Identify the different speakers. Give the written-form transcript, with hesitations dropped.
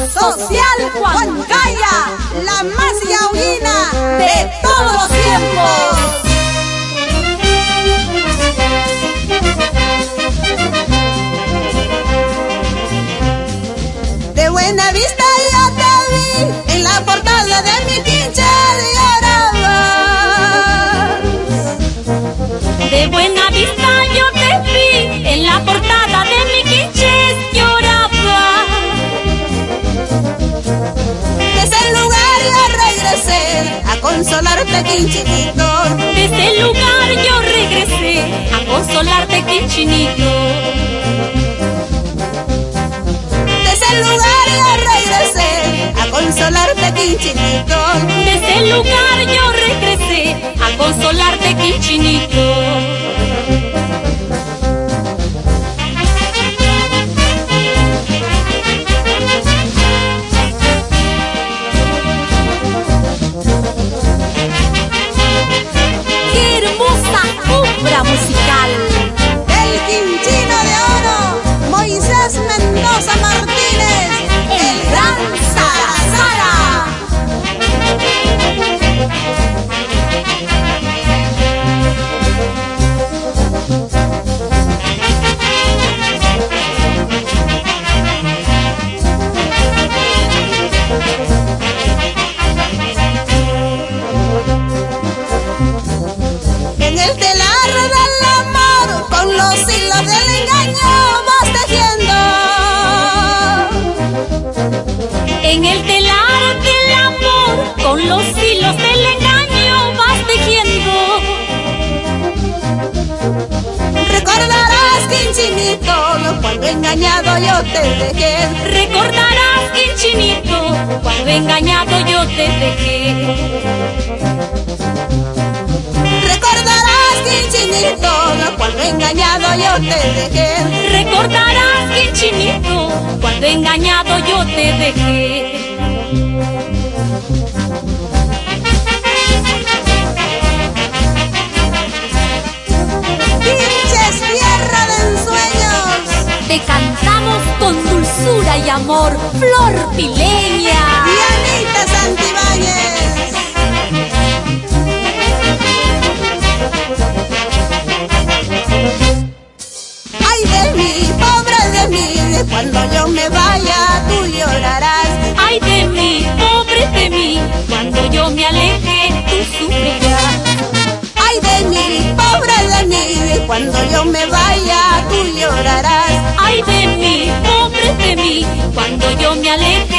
Speaker 1: Social Huancaya, la más yaulina de todos los tiempos. De buena vista yo te vi en la portada de mi quinche llorabas.
Speaker 2: De buena vista yo te vi en la portada de mi quinche llorabas.
Speaker 1: De ese lugar yo regresé a consolarte, quinchinito.
Speaker 2: De ese lugar yo regresé a consolarte, quinchinito.
Speaker 1: De ese lugar yo regresé a consolarte, quinchinito.
Speaker 2: De ese lugar yo regresé a consolarte, quinchinito. ¡Qué hermosa obra musical!
Speaker 1: El quinchino de oro, Moisés Mendoza Martínez, el gran Sara Sara. En el telar del amor, con los hilos del engaño vas tejiendo.
Speaker 2: En el telar del amor, con los hilos del engaño vas tejiendo.
Speaker 1: Recordarás, quinchinito, cuando engañado yo te dejé.
Speaker 2: Recordarás, quinchinito, cuando engañado yo te dejé.
Speaker 1: Recordarás, quinchinito, cuando engañado yo te dejé.
Speaker 2: Recordarás, quinchinito, cuando engañado yo te dejé.
Speaker 1: Quinches, tierra de ensueños.
Speaker 2: Te cantamos con dulzura y amor, Flor Pileña.
Speaker 1: Dianita Santibáñez. Ay de mí, pobre de mí, cuando yo me vaya tú llorarás.
Speaker 2: Ay de mí, pobre de mí, cuando yo me aleje tú sufrirás.
Speaker 1: Ay de mí, pobre de mí, cuando yo me vaya tú llorarás.
Speaker 2: Ay de mí, pobre de mí, cuando yo me aleje